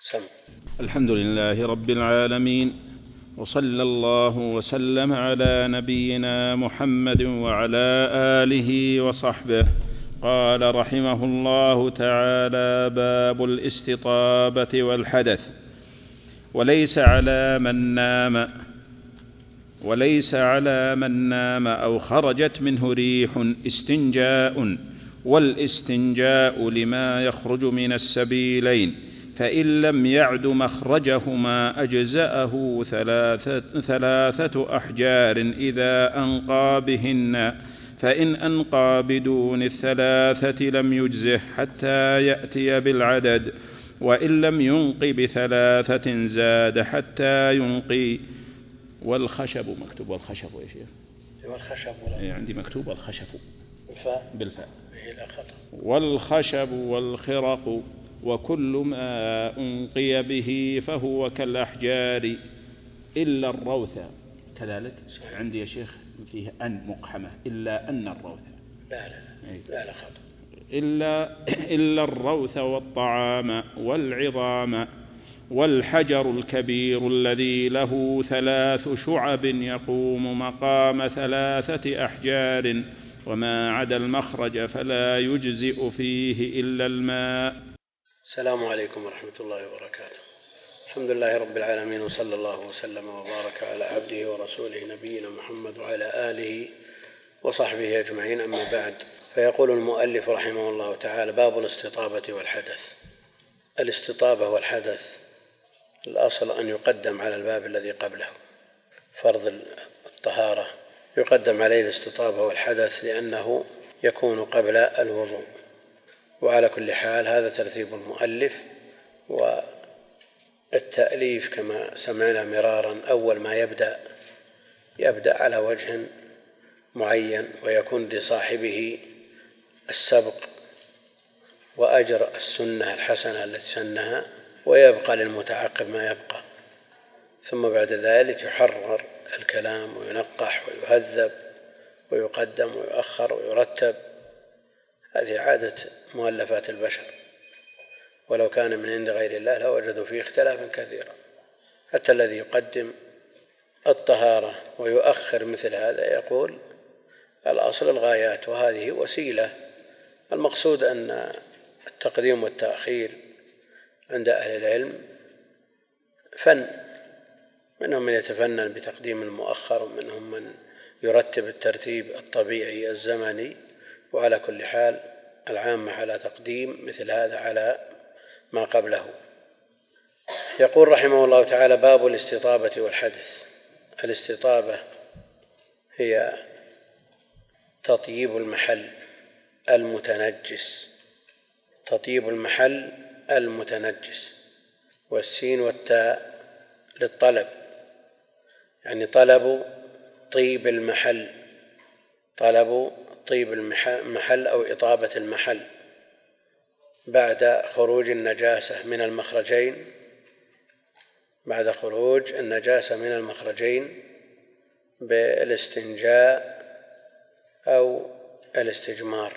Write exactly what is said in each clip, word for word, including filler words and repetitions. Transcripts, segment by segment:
سم. الحمد لله رب العالمين، وصلى الله وسلم على نبينا محمد وعلى آله وصحبه. قال رحمه الله تعالى: باب الاستطابة والحدث. وليس على من نام وليس على من نام أو خرجت منه ريح استنجاء، والاستنجاء لما يخرج من السبيلين، فإن لم يعد مخرجهما أجزأه ثلاثة, ثلاثة أحجار إذا أنقى بهن، فإن أنقى بدون الثلاثة لم يجزه حتى يأتي بالعدد، وإن لم ينق بثلاثة زاد حتى ينقي. والخشب مكتوب والخشب يا شيخ؟ والخشب ولا عندي مكتوب والخشب بالفاء بالفاء. لا خطأ. والخشب والخرق وكل ما أنقي به فهو كالأحجار إلا الروث. كذلك عندي يا شيخ فيه أن مقحمة إلا أن الروث. لا لا لا, لا خطأ. إلا, إلا الروث والطعام والعظام والحجر الكبير الذي له ثلاث شعب يقوم مقام ثلاثة أحجار، وما عدا المخرج فلا يجزئ فيه إلا الماء. السلام عليكم ورحمة الله وبركاته. الحمد لله رب العالمين، وصلى الله وسلم وبارك على عبده ورسوله نبينا محمد وعلى آله وصحبه أجمعين، أما بعد. فيقول المؤلف رحمه الله تعالى: باب الاستطابة والحدث. الاستطابة والحدث الأصل أن يقدم على الباب الذي قبله. فرض الطهارة يقدم عليه الاستطابة والحدث لأنه يكون قبل الوضوء. وعلى كل حال هذا ترتيب المؤلف، والتأليف كما سمعنا مرارا أول ما يبدأ يبدأ على وجه معين، ويكون لصاحبه السبق وأجر السنة الحسنة التي سنها، ويبقى للمتعقب ما يبقى. ثم بعد ذلك يحرر الكلام وينقح ويهذب ويقدم ويؤخر ويرتب. هذه عادة مؤلفات البشر، ولو كان من عند غير الله لوجدوا فيه اختلافا كثيرا. حتى الذي يقدم الطهارة ويؤخر مثل هذا يقول الأصل الغايات، وهذه وسيلة. المقصود أن التقديم والتأخير عند أهل العلم فن، منهم من يتفنن بتقديم المؤخر، ومنهم من يرتب الترتيب الطبيعي الزمني. وعلى كل حال العامة على تقديم مثل هذا على ما قبله. يقول رحمه الله تعالى: باب الاستطابة والحدث. الاستطابة هي تطيب المحل المتنجس، تطيب المحل المتنجس. والسين والتاء للطلب، يعني طلب طيب المحل، طلب طيب المحل أو إطابة المحل بعد خروج النجاسة من المخرجين، بعد خروج النجاسة من المخرجين بالاستنجاء أو الاستجمار.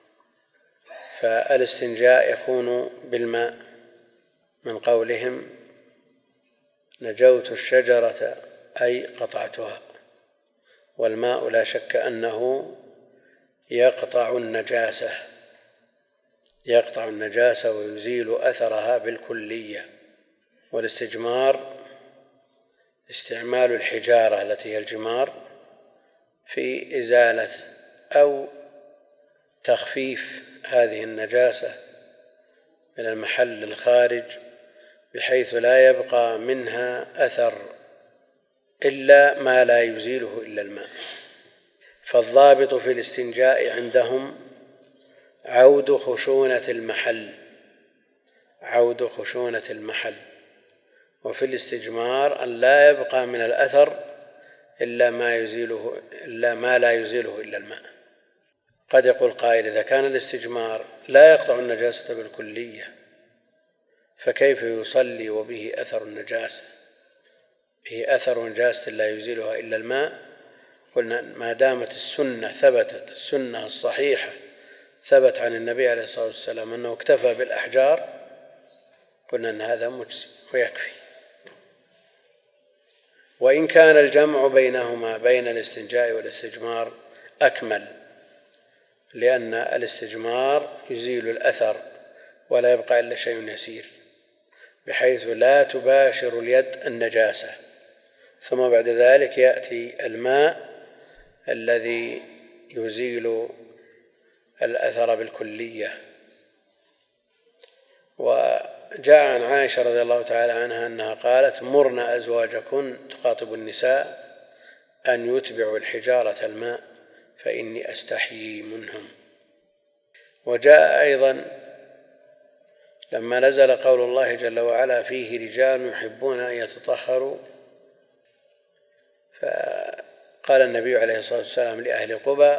فالاستنجاء يكون بالماء، من قولهم نجوت الشجرة أي قطعتها. والماء لا شك أنه يقطع النجاسة يقطع النجاسة ويزيل أثرها بالكلية. والاستجمار استعمال الحجارة التي هي الجمار في إزالة أو تخفيف هذه النجاسة من المحل الخارج، بحيث لا يبقى منها أثر إلا ما لا يزيله إلا الماء. فالضابط في الاستنجاء عندهم عود خشونة المحل عود خشونة المحل وفي الاستجمار أن لا يبقى من الأثر إلا ما يزيله إلا ما لا يزيله إلا الماء. قد يقول قائل: إذا كان الاستجمار لا يقطع النجاسة بالكلية، فكيف يصلي وبه أثر النجاسة به أثر نجاسة لا يزيلها إلا الماء؟ قلنا ما دامت السنة ثبتت السنة الصحيحة ثبت عن النبي عليه الصلاة والسلام أنه اكتفى بالأحجار، قلنا أن هذا مجزي ويكفي. وإن كان الجمع بينهما بين الاستنجاء والاستجمار أكمل، لأن الاستجمار يزيل الأثر ولا يبقى إلا شيء يسير، بحيث لا تباشر اليد النجاسة، ثم بعد ذلك يأتي الماء الذي يزيل الأثر بالكلية. وجاء عن عائشة رضي الله تعالى عنها أنها قالت: مرن أزواجكن، تخاطب النساء، أن يتبعوا الحجارة الماء فإني أستحيي منهم. وجاء أيضا لما نزل قول الله جل وعلا: فيه رجال يحبون أن يتطهروا، فقال النبي عليه الصلاة والسلام لأهل قبى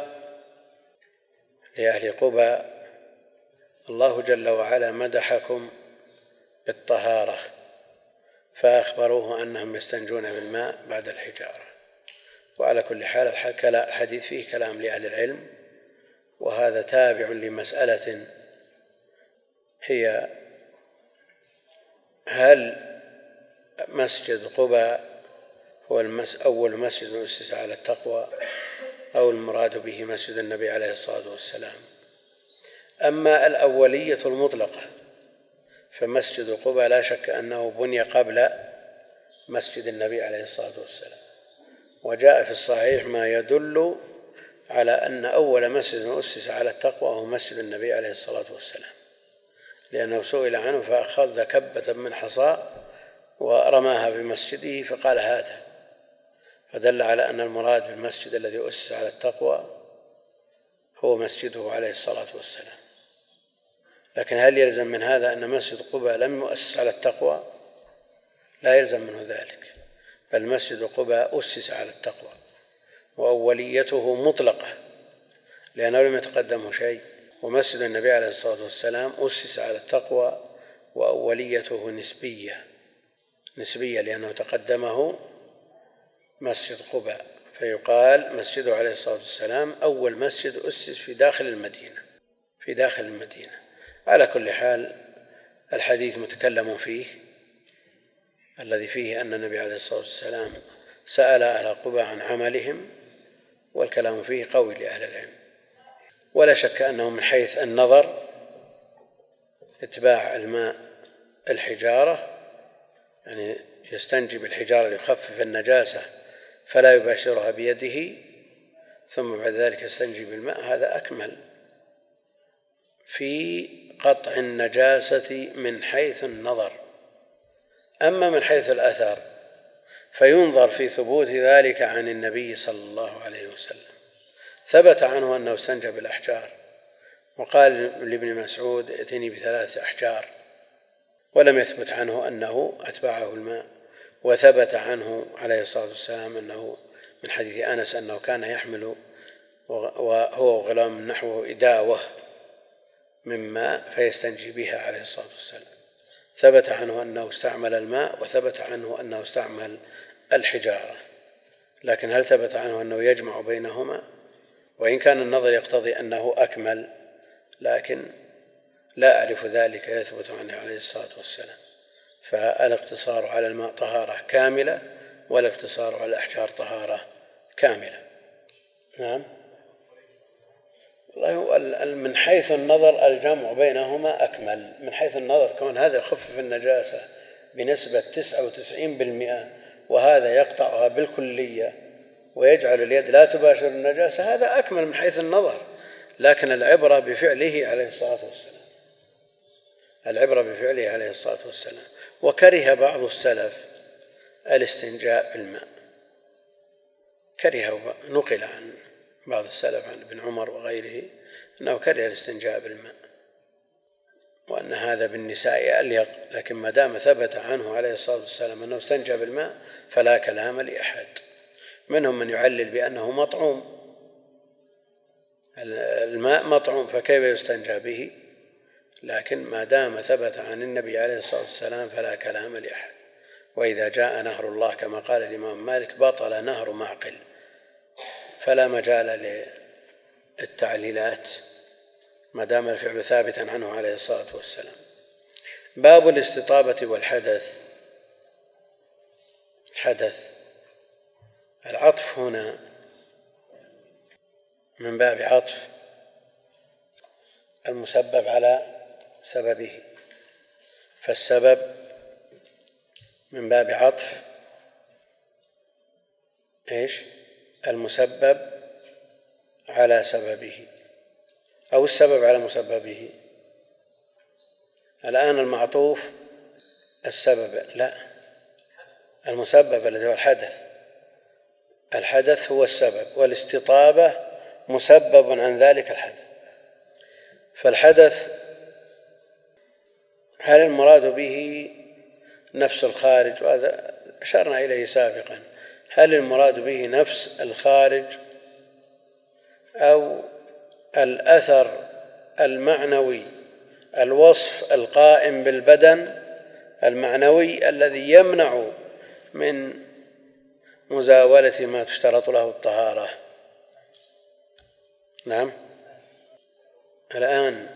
لأهل قبى: الله جل وعلا مدحكم بالطهارة، فأخبروه أنهم يستنجون بالماء بعد الحجارة. وعلى كل حال الحديث فيه كلام لأهل العلم، وهذا تابع لمسألة هي: هل مسجد قباء هو المس أول مسجد أسس على التقوى، أو المراد به مسجد النبي عليه الصلاة والسلام؟ أما الأولية المطلقة فمسجد قباء لا شك أنه بني قبل مسجد النبي عليه الصلاة والسلام، وجاء في الصحيح ما يدل على أن أول مسجد أسس على التقوى هو مسجد النبي عليه الصلاة والسلام، لأنه سئل عنه فأخذ كبة من حصى ورماها في مسجده فقال: هذا. فدل على أن المراد بالمسجد الذي أسس على التقوى هو مسجده عليه الصلاة والسلام. لكن هل يلزم من هذا أن مسجد قباء لم يؤسس على التقوى؟ لا يلزم منه ذلك، بل مسجد قباء أسس على التقوى، وأوليته مطلقة لأنه لم يتقدمه شيء. ومسجد النبي عليه الصلاة والسلام أسس على التقوى وأوليته نسبية نسبية لأنه تقدمه مسجد قباء، فيقال مسجده عليه الصلاة والسلام أول مسجد أسس في داخل المدينة في داخل المدينة. على كل حال الحديث متكلم فيه، الذي فيه أن النبي عليه الصلاة والسلام سأل أهل قباء عن عملهم، والكلام فيه قوي لأهل العلم. ولا شك أنه من حيث النظر اتباع الماء الحجارة، يعني يستنجي بالحجارة ليخفف النجاسة فلا يباشرها بيده، ثم بعد ذلك يستنجي بالماء، هذا أكمل في قطع النجاسة من حيث النظر. أما من حيث الأثر فينظر في ثبوت ذلك عن النبي صلى الله عليه وسلم، ثبت عنه أنه استنجى بالأحجار، وقال لابن مسعود: ائتني بثلاثة أحجار، ولم يثبت عنه أنه أتبعه الماء. وثبت عنه عليه الصلاة والسلام أنه من حديث أنس أنه كان يحمل وهو وغلام نحوه إداوة من ماء فيستنجي بها عليه الصلاة والسلام. ثبت عنه أنه استعمل الماء، وثبت عنه أنه استعمل الحجارة. لكن هل ثبت عنه أنه يجمع بينهما؟ وإن كان النظر يقتضي أنه أكمل، لكن لا أعرف ذلك يثبت عنه عليه الصلاة والسلام. فالاقتصار على الماء طهارة كاملة، والاقتصار على الأحجار طهارة كاملة. نعم، من حيث النظر الجمع بينهما أكمل، من حيث النظر كون هذا يخفف النجاسة بنسبة تسعة وتسعين بالمئة وهذا يقطعها بالكلية ويجعل اليد لا تباشر النجاسة، هذا أكمل من حيث النظر. لكن العبرة بفعله عليه الصلاة والسلام العبرة بفعله عليه الصلاة والسلام. وكره بعض السلف الاستنجاء بالماء، كره، نقل عن بعض السلف عن ابن عمر وغيره أنه كره الاستنجاء بالماء، وأن هذا بالنساء أليق. لكن ما دام ثبت عنه عليه الصلاة والسلام أنه استنجى بالماء فلا كلام لأحد. منهم من يعلل بأنه مطعوم، الماء مطعوم فكيف يستنجى به؟ لكن ما دام ثبت عن النبي عليه الصلاة والسلام فلا كلام لأحد. وإذا جاء نهر الله كما قال الإمام مالك بطل نهر معقل، فلا مجال للتعليلات ما دام الفعل ثابتا عنه عليه الصلاة والسلام. باب الاستطابة والحدث. الحدث العطف هنا من باب عطف المسبب على سببه، فالسبب من باب عطف ايش؟ المسبب على سببه، أو السبب على مسببه. الآن المعطوف السبب، لا، المسبب الذي هو الحدث. الحدث هو السبب، والاستطابة مسبب عن ذلك الحدث. فالحدث هل المراد به نفس الخارج؟ وهذا أشرنا إليه سابقا. هل المراد به نفس الخارج أو الأثر المعنوي، الوصف القائم بالبدن المعنوي الذي يمنع من مزاولة ما تشترط له الطهارة؟ نعم. الآن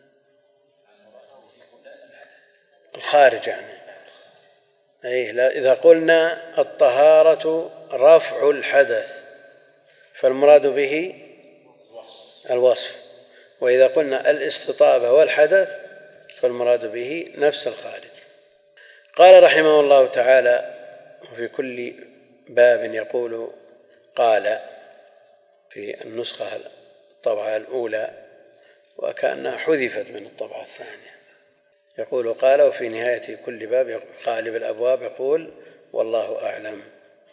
الخارج يعني أي لا، إذا قلنا الطهارة رفع الحدث فالمراد به الوصف، وإذا قلنا الاستطابة والحدث فالمراد به نفس الخارج. قال رحمه الله تعالى: وفي كل باب يقول قال في النسخة الطبعة الأولى، وكأنها حذفت من الطبعة الثانية، يقول قال، وفي نهاية كل باب غالب الأبواب يقول والله أعلم.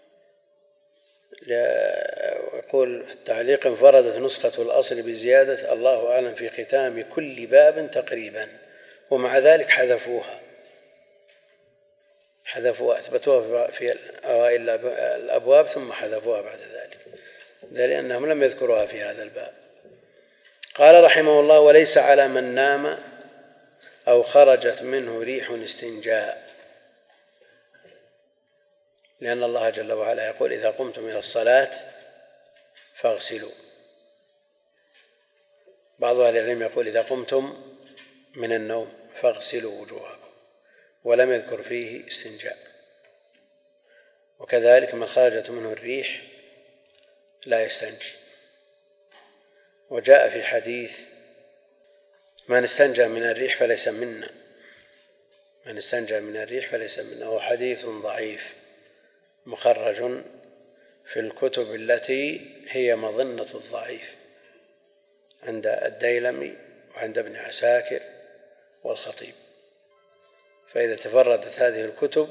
يقول في التعليق: انفردت نسخة الأصل بزيادة الله أعلم في ختام كل باب تقريبا، ومع ذلك حذفوها حذفوها أثبتوها في أوائل الأبواب ثم حذفوها بعد ذلك، لأنهم لم يذكروها في هذا الباب. قال رحمه الله: وليس على من نام أو خرجت منه ريح استنجاء، لأن الله جل وعلا يقول: إذا قمتم إلى الصلاة فاغسلوا. بعض أهل العلم يقول: إذا قمتم من النوم فاغسلوا وجوهكم، ولم يذكر فيه استنجاء. وكذلك من خرجت منه الريح لا يستنجي. وجاء في حديث: من استنجى من الريح فليس منا، من استنجى من الريح فليس منا، وهو حديث ضعيف مخرج في الكتب التي هي مظنة الضعيف عند الديلمي وعند ابن عساكر والخطيب. فإذا تفردت هذه الكتب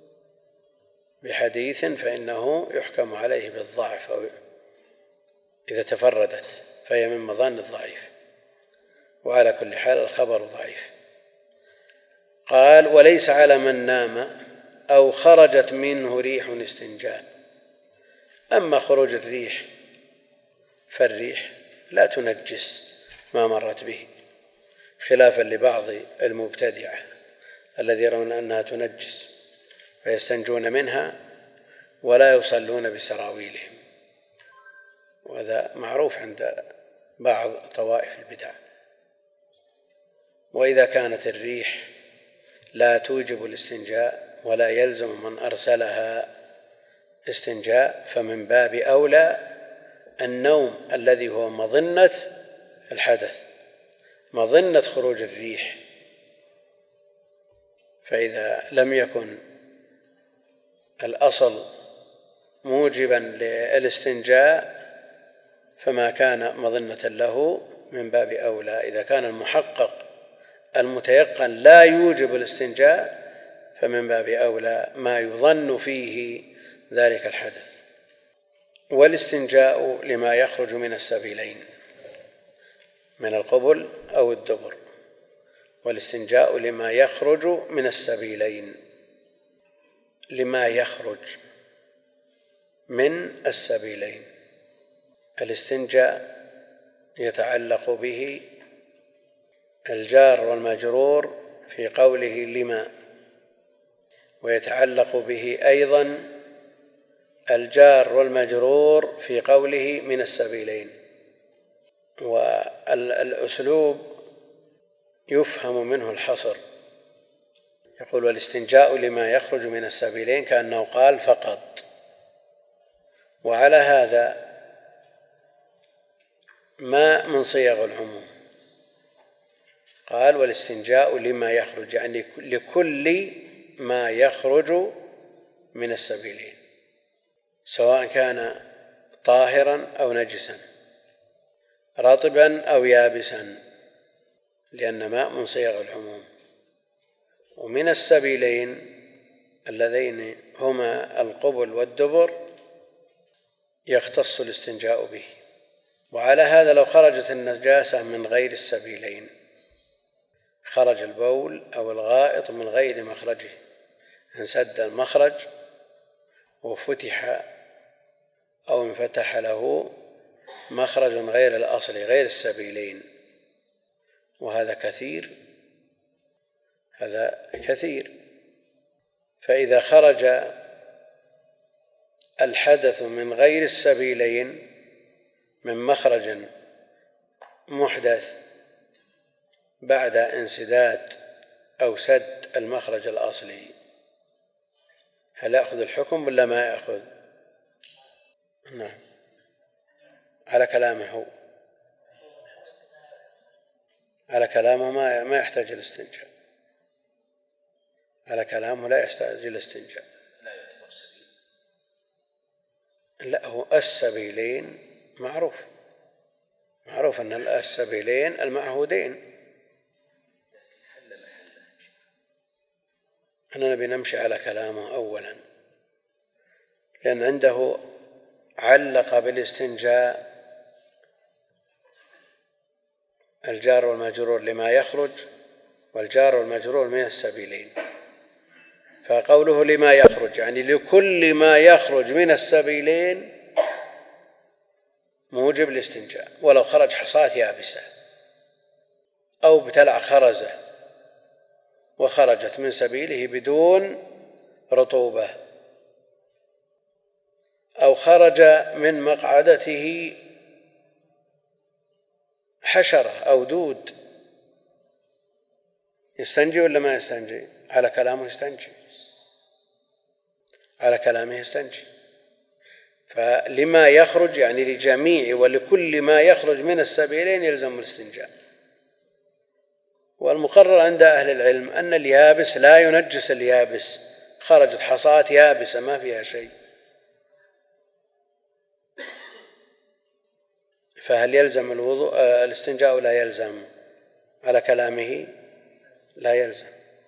بحديث فإنه يحكم عليه بالضعف، أو إذا تفردت فهي من مظان الضعيف، وعلى كل حال الخبر ضعيف. قال: وليس على من نام أو خرجت منه ريح استنجاء. أما خروج الريح فالريح لا تنجس ما مرت به، خلافا لبعض المبتدعة الذي يرون أنها تنجس فيستنجون منها ولا يصلون بسراويلهم، وهذا معروف عند بعض طوائف البدع. وإذا كانت الريح لا توجب الاستنجاء ولا يلزم من أرسلها استنجاء، فمن باب أولى النوم الذي هو مظنة الحدث، مظنة خروج الريح. فإذا لم يكن الأصل موجبا للاستنجاء فما كان مظنة له من باب أولى. إذا كان المحقق المتيقن لا يوجب الاستنجاء فمن باب أولى ما يظن فيه ذلك الحدث. والاستنجاء لما يخرج من السبيلين، من القبل أو الدبر، والاستنجاء لما يخرج من السبيلين. لما يخرج من السبيلين، الاستنجاء يتعلق به الجار والمجرور في قوله لما، ويتعلق به أيضا الجار والمجرور في قوله من السبيلين. والأسلوب يفهم منه الحصر، يقول والاستنجاء لما يخرج من السبيلين كأنه قال فقط. وعلى هذا ما من صيغ العموم، قال والاستنجاء لما يخرج يعني لكل ما يخرج من السبيلين سواء كان طاهرا أو نجسا، رطبا أو يابسا، لأن ماء من صيغ العموم. ومن السبيلين اللذين هما القبل والدبر يختص الاستنجاء به. وعلى هذا لو خرجت النجاسة من غير السبيلين، خرج البول أو الغائط من غير مخرجه، انسد المخرج وفتح أو انفتح له مخرج غير الأصل غير السبيلين، وهذا كثير، هذا كثير. فإذا خرج الحدث من غير السبيلين من مخرج محدث بعد انسداد أو سد المخرج الأصلي، هل يأخذ الحكم ولا ما يأخذ؟ نعم، على كلامه هو، على كلامه ما ما يحتاج الاستنجاء، على كلامه لا يحتاج الاستنجاء. لا، هو السبيلين معروف، معروف أن السبيلين المعهودين. أننا بنمشي على كلامه أولا، لأن عنده علق بالاستنجاء الجار والمجرور لما يخرج والجار والمجرور من السبيلين، فقوله لما يخرج يعني لكل ما يخرج من السبيلين موجب الاستنجاء، ولو خرج حصاة يابسة أو ابتلع خرزة وخرجت من سبيله بدون رطوبة، أو خرج من مقعدته حشرة أو دود، يستنجي ولا ما يستنجي؟ على كلامه يستنجي، على كلامه يستنجي. فلما يخرج يعني لجميع ولكل ما يخرج من السبيلين يلزم الاستنجاء. والمقرر عند أهل العلم أن اليابس لا ينجس اليابس، خرجت حصاة يابسة ما فيها شيء، فهل يلزم الوضوء الاستنجاء ولا يلزم؟ على كلامه لا يلزم.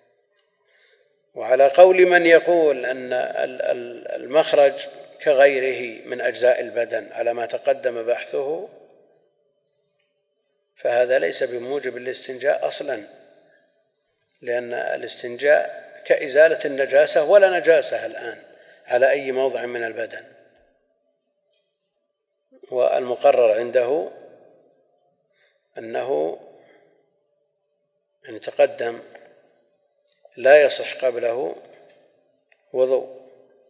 وعلى قول من يقول أن المخرج كغيره من أجزاء البدن على ما تقدم بحثه، فهذا ليس بموجب الاستنجاء أصلا، لأن الاستنجاء كإزالة النجاسة ولا نجاسة الآن على أي موضع من البدن. والمقرر عنده أنه إن تقدم لا يصح قبله وضوء.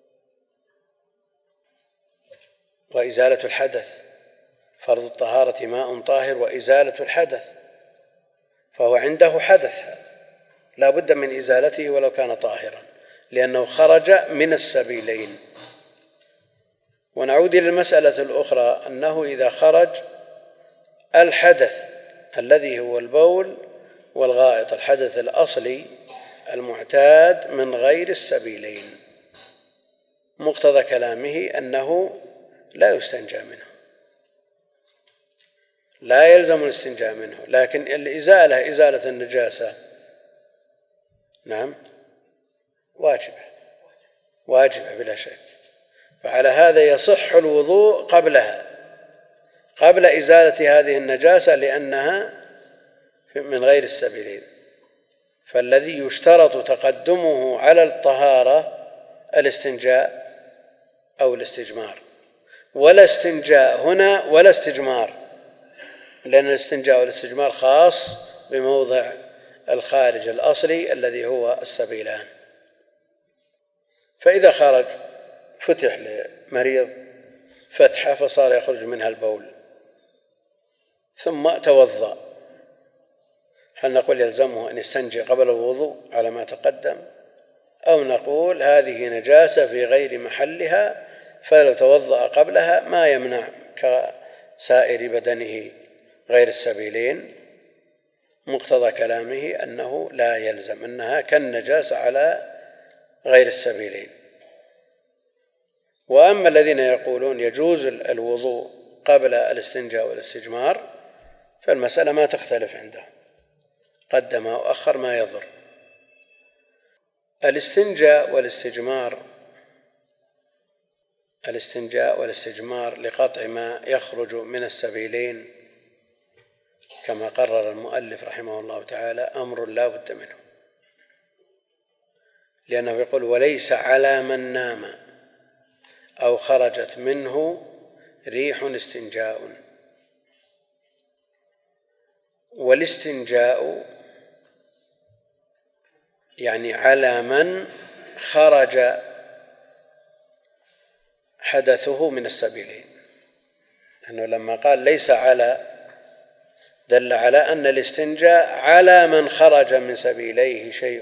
وإزالة الحدث فرض الطهارة ماء طاهر وإزالة الحدث، فهو عنده حدث لا بد من إزالته ولو كان طاهرا، لأنه خرج من السبيلين. ونعود إلى المسألة الأخرى، أنه إذا خرج الحدث الذي هو البول والغائط، الحدث الأصلي المعتاد من غير السبيلين، مقتضى كلامه أنه لا يستنجى منه، لا يلزم الاستنجاء منه، لكن الإزالة إزالة النجاسة نعم واجبة، واجبة بلا شك. فعلى هذا يصح الوضوء قبلها، قبل إزالة هذه النجاسة، لأنها من غير السبيلين. فالذي يشترط تقدمه على الطهارة الاستنجاء أو الاستجمار، ولا استنجاء هنا ولا استجمار، لأن الاستنجاء والاستجمار خاص بموضع الخارج الأصلي الذي هو السبيلان. فإذا خرج فتح لمريض فتحة فصار يخرج منها البول ثم توضأ، هل نقول يلزمه أن يستنجي قبل الوضوء على ما تقدم؟ أو نقول هذه نجاسة في غير محلها، فلو توضأ قبلها ما يمنع كسائر بدنه غير السبيلين. مقتضى كلامه أنه لا يلزم، أنها كالنجاسة على غير السبيلين. وأما الذين يقولون يجوز الوضوء قبل الاستنجاء والاستجمار فالمسألة ما تختلف عنده، قدم وأخر ما يضر. الاستنجاء والاستجمار الاستنجاء والاستجمار لقطع ما يخرج من السبيلين كما قرر المؤلف رحمه الله تعالى أمر لا بد منه، لأنه يقول وليس على من نام أو خرجت منه ريح استنجاء. والاستنجاء يعني على من خرج حدثه من السبيلين، لأنه لما قال ليس على دل على أن الاستنجاء على من خرج من سبيليه شيء،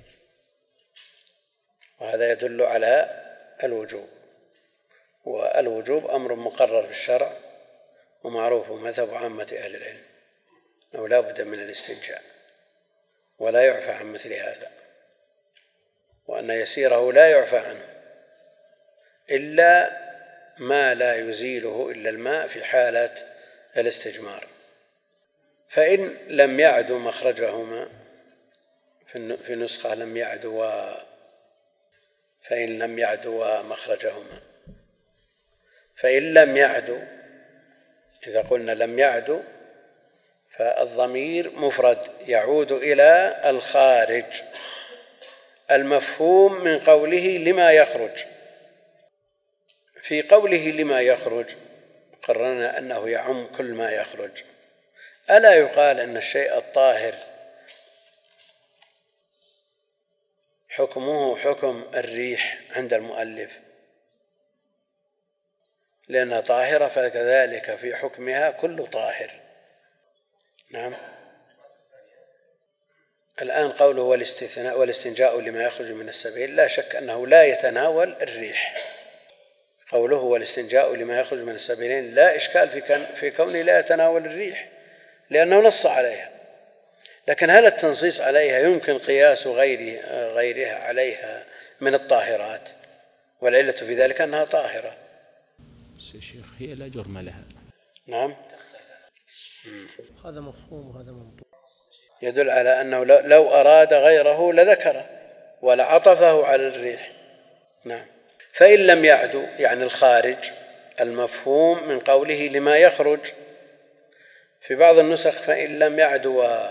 وهذا يدل على الوجوب. والوجوب أمر مقرر في الشرع ومعروف مذهب عامة أهل العلم أنه لا بد من الاستنجاء ولا يعفى عن مثل هذا، وأن يسيره لا يعفى عنه إلا ما لا يزيله إلا الماء في حالة الاستجمار. فإن لم يعدوا مخرجهما في نسخة لم يعدوا فإن لم يعدوا مخرجهما فإن لم يعدوا، إذا قلنا لم يعدوا فالضمير مفرد يعود إلى الخارج المفهوم من قوله لما يخرج. في قوله لما يخرج قررنا أنه يعم كل ما يخرج. ألا يقال أن الشيء الطاهر حكمه حكم الريح عند المؤلف لأنها طاهرة، فكذلك في حكمها كل طاهر. نعم. الآن قوله والاستثناء والاستنجاء لما يخرج من السبيل لا شك أنه لا يتناول الريح. قوله والاستنجاء لما يخرج من السبيلين لا إشكال في كونه لا يتناول الريح لأنه نص عليها، لكن هل التنصيص عليها يمكن قياس غير غيرها عليها من الطاهرات؟ والعلة في ذلك أنها طاهرة. شيخ هي لا جرم لها. نعم. هذا مفهوم وهذا منطوق، يدل على أنه لو أراد غيره لذكره ولعطفه على الريح. نعم. فإن لم يعدوا يعني الخارج المفهوم من قوله لما يخرج. في بعض النسخ فإن لم يعدوا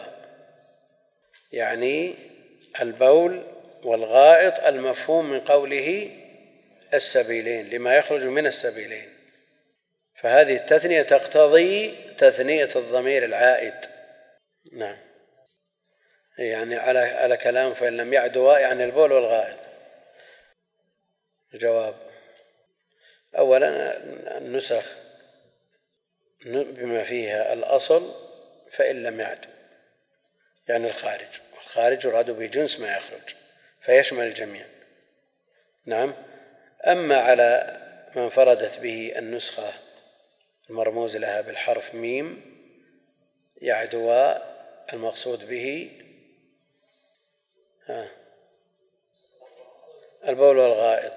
يعني البول والغائط المفهوم من قوله السبيلين لما يخرج من السبيلين، فهذه التثنية تقتضي تثنية الضمير العائد. نعم. يعني على على كلام فإن لم يعدوا يعني البول والغائط. الجواب أولا النسخ بما فيها الأصل فإن لم يعدوا يعني الخارج، والخارج يراد به جنس ما يخرج فيشمل الجميع. نعم. أما على ما انفردت به النسخة المرموز لها بالحرف ميم يعدوا المقصود به ها البول والغائط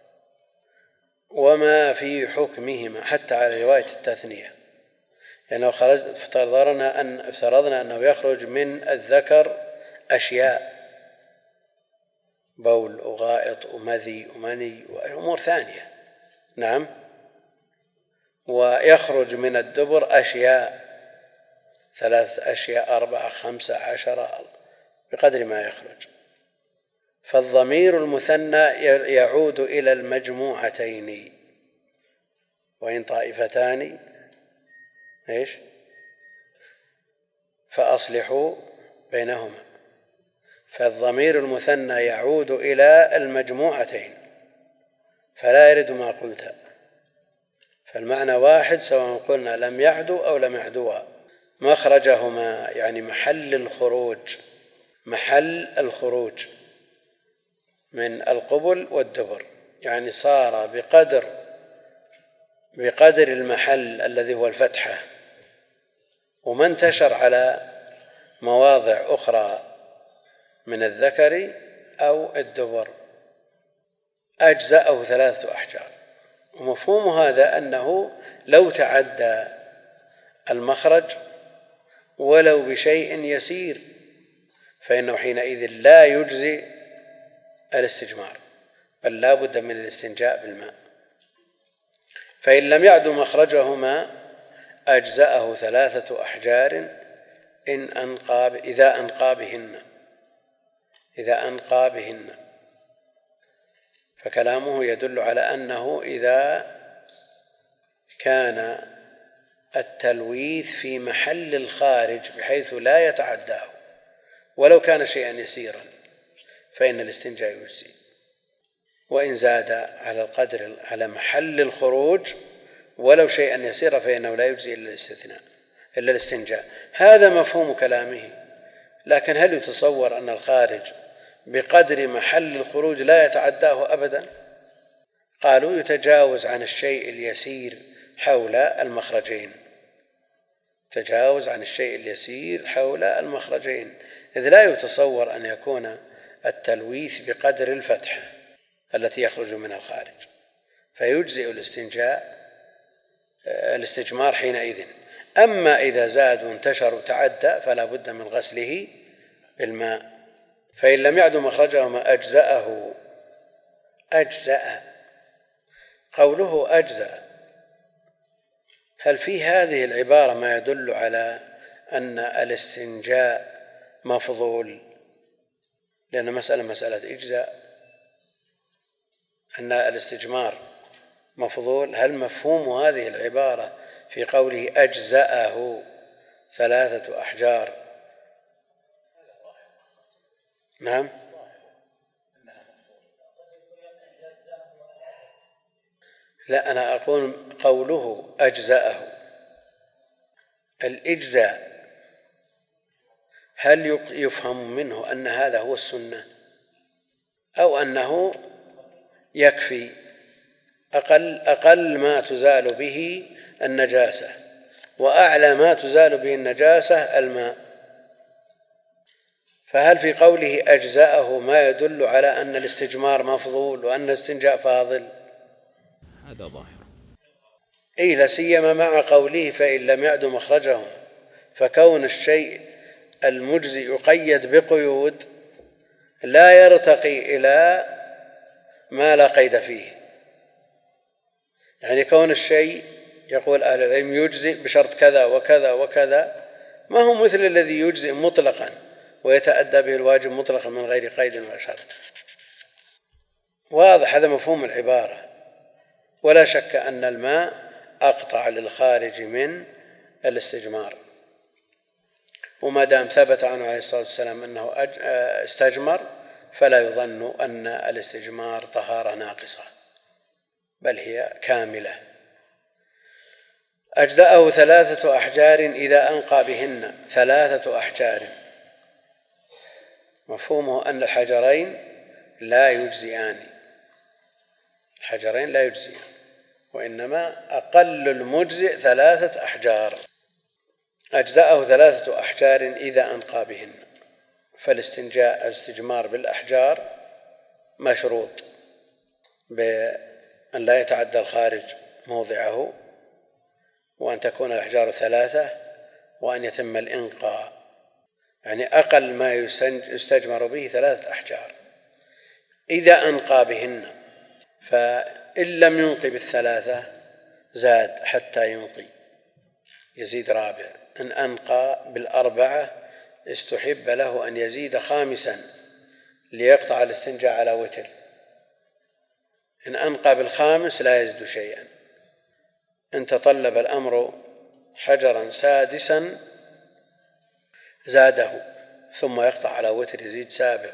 وما في حكمهما حتى على رواية التثنية، لأنه يعني خرج افترضنا أن افترضنا أنه يخرج من الذكر أشياء بول وغائط ومذي ومني وأمور ثانية. نعم. ويخرج من الدبر أشياء ثلاث أشياء أربعة خمسة عشرة بقدر ما يخرج، فالضمير المثنى يعود إلى المجموعتين وإن طائفتان إيش فأصلحوا بينهما، فالضمير المثنى يعود إلى المجموعتين فلا يرد ما قلت، فالمعنى واحد سواء قلنا لم يعدوا أو لم يعدوا. مخرجهما يعني محل الخروج محل الخروج من القبل والدبر، يعني صار بقدر بقدر المحل الذي هو الفتحة، وما انتشر على مواضع أخرى من الذكر أو الدبر أجزأه ثلاثة أحجار. ومفهوم هذا أنه لو تعدى المخرج ولو بشيء يسير فإنه حينئذ لا يجزي الاستجمار، بل لا بد من الاستنجاء بالماء. فإن لم يعد مخرجهما أجزأه ثلاثة أحجار إن أنقى إذا أنقى بهن إذا أنقى بهن فكلامه يدل على أنه إذا كان التلويث في محل الخارج بحيث لا يتعداه ولو كان شيئا يسيرا فإن الاستنجاء يجزي، وإن زاد على القدر على محل الخروج ولو شيئا يسيرا فإنه لا يجزي إلا الاستثناء إلا الاستنجاء. هذا مفهوم كلامه. لكن هل يتصور أن الخارج بقدر محل الخروج لا يتعداه أبدا؟ قالوا يتجاوز عن الشيء اليسير حول المخرجين تجاوز عن الشيء اليسير حول المخرجين إذ لا يتصور أن يكون التلويث بقدر الفتحة التي يخرج من الخارج، فيجزئ الاستنجاء الاستجمار حينئذ. أما إذا زاد وانتشر وتعدى فلا بد من غسله بالماء. فإن لم يعد مخرجهما أجزأه أجزأ قوله أجزأ، هل في هذه العبارة ما يدل على أن الاستنجاء مفضول؟ لأن مسألة مسألة إجزاء، أن الاستجمار مفضول. هل مفهوم هذه العبارة في قوله أجزأه ثلاثة أحجار؟ نعم. لا، أنا أقول قوله أجزأه الإجزاء هل يفهم منه أن هذا هو السنة أو أنه يكفي أقل, أقل ما تزال به النجاسة وأعلى ما تزال به النجاسة الماء؟ فهل في قوله أجزأه ما يدل على أن الاستجمار مفضول وأن الاستنجاء فاضل؟ هذا ظاهر. إيه، لا سيما مع قوله فإن لم يعد مخرجهم، فكون الشيء المجزي يقيد بقيود لا يرتقي إلى ما لا قيد فيه. يعني كون الشيء يقول أهل العلم يجزئ بشرط كذا وكذا وكذا، ما هو مثل الذي يجزئ مطلقا ويتأدى به الواجب مطلقا من غير قيد ولا شرط. واضح هذا مفهوم العبارة. ولا شك أن الماء أقطع للخارج من الاستجمار، وما دام ثبت عنه عليه الصلاة والسلام أنه استجمر فلا يظن أن الاستجمار طهارة ناقصة بل هي كاملة. أجزأه ثلاثة أحجار إذا أنقى بهن. ثلاثة أحجار مفهومه أن الحجرين لا يجزيان الحجرين لا يجزيان وإنما أقل المجزئ ثلاثة أحجار. أجزأه ثلاثة أحجار إذا أنقى بهن. فالاستنجاء الاستجمار بالأحجار مشروط بأن لا يتعدى الخارج موضعه، وأن تكون الأحجار ثلاثة، وأن يتم الإنقاء، يعني أقل ما يستجمر به ثلاثة أحجار إذا أنقى بهن. فإن لم ينقي بالثلاثة زاد حتى ينقي يزيد رابع. إن أنقى بالأربعة استحب له أن يزيد خامسا ليقطع الاستنجاء على وتر. إن أنقى بالخامس لا يزيد شيئا. إن تطلب الأمر حجرا سادسا زاده ثم يقطع على وتر يزيد سابع.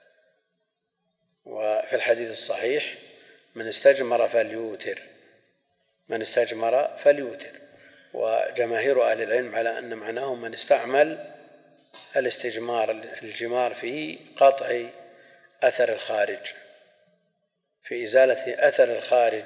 وفي الحديث الصحيح من استجمر فليوتر من استجمر فليوتر. وجماهير أهل العلم على أن معناه من استعمل الاستجمار الجمار في قطع أثر الخارج، في إزالة أثر الخارج.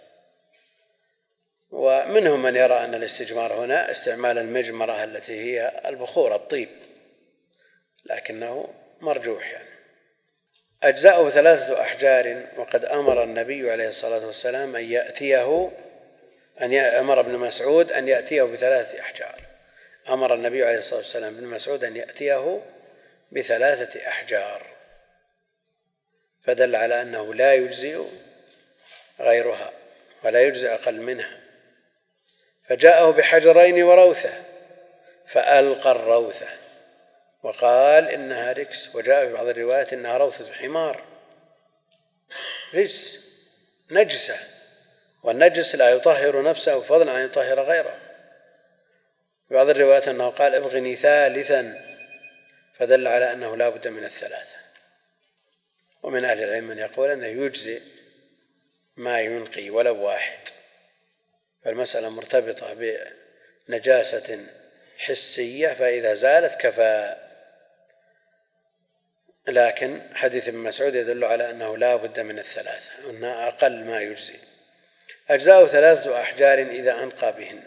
ومنهم من يرى أن الاستجمار هنا استعمال المجمرة التي هي البخور الطيب، لكنه مرجوح يعني. أجزاؤه ثلاثة أحجار، وقد أمر النبي عليه الصلاة والسلام أن يأتيه أن أمر ابن مسعود أن يأتيه بثلاثة أحجار. أمر النبي عليه الصلاة والسلام ابن مسعود أن يأتيه بثلاثة أحجار، فدل على أنه لا يجزئ غيرها ولا يجزئ أقل منها. فجاءه بحجرين وروثة فألقى الروثة وقال إنها ركس، وجاء في بعض الروايات إنها روثة حمار، رجس نجسة، والنجس لا يطهر نفسه فضلا عن يطهر غيره. في بعض الروايات أنه قال ابغني ثالثا، فدل على أنه لا بد من الثلاثة. ومن أهل العلم من يقول أنه يجزئ ما ينقي ولو واحد، فالمسألة مرتبطة بنجاسة حسية، فإذا زالت كفى. لكن حديث ابن مسعود يدل على أنه لا بد من الثلاثة، أنها أقل ما يجزي. أجزاء ثلاثة أحجار إذا أنقى بهن،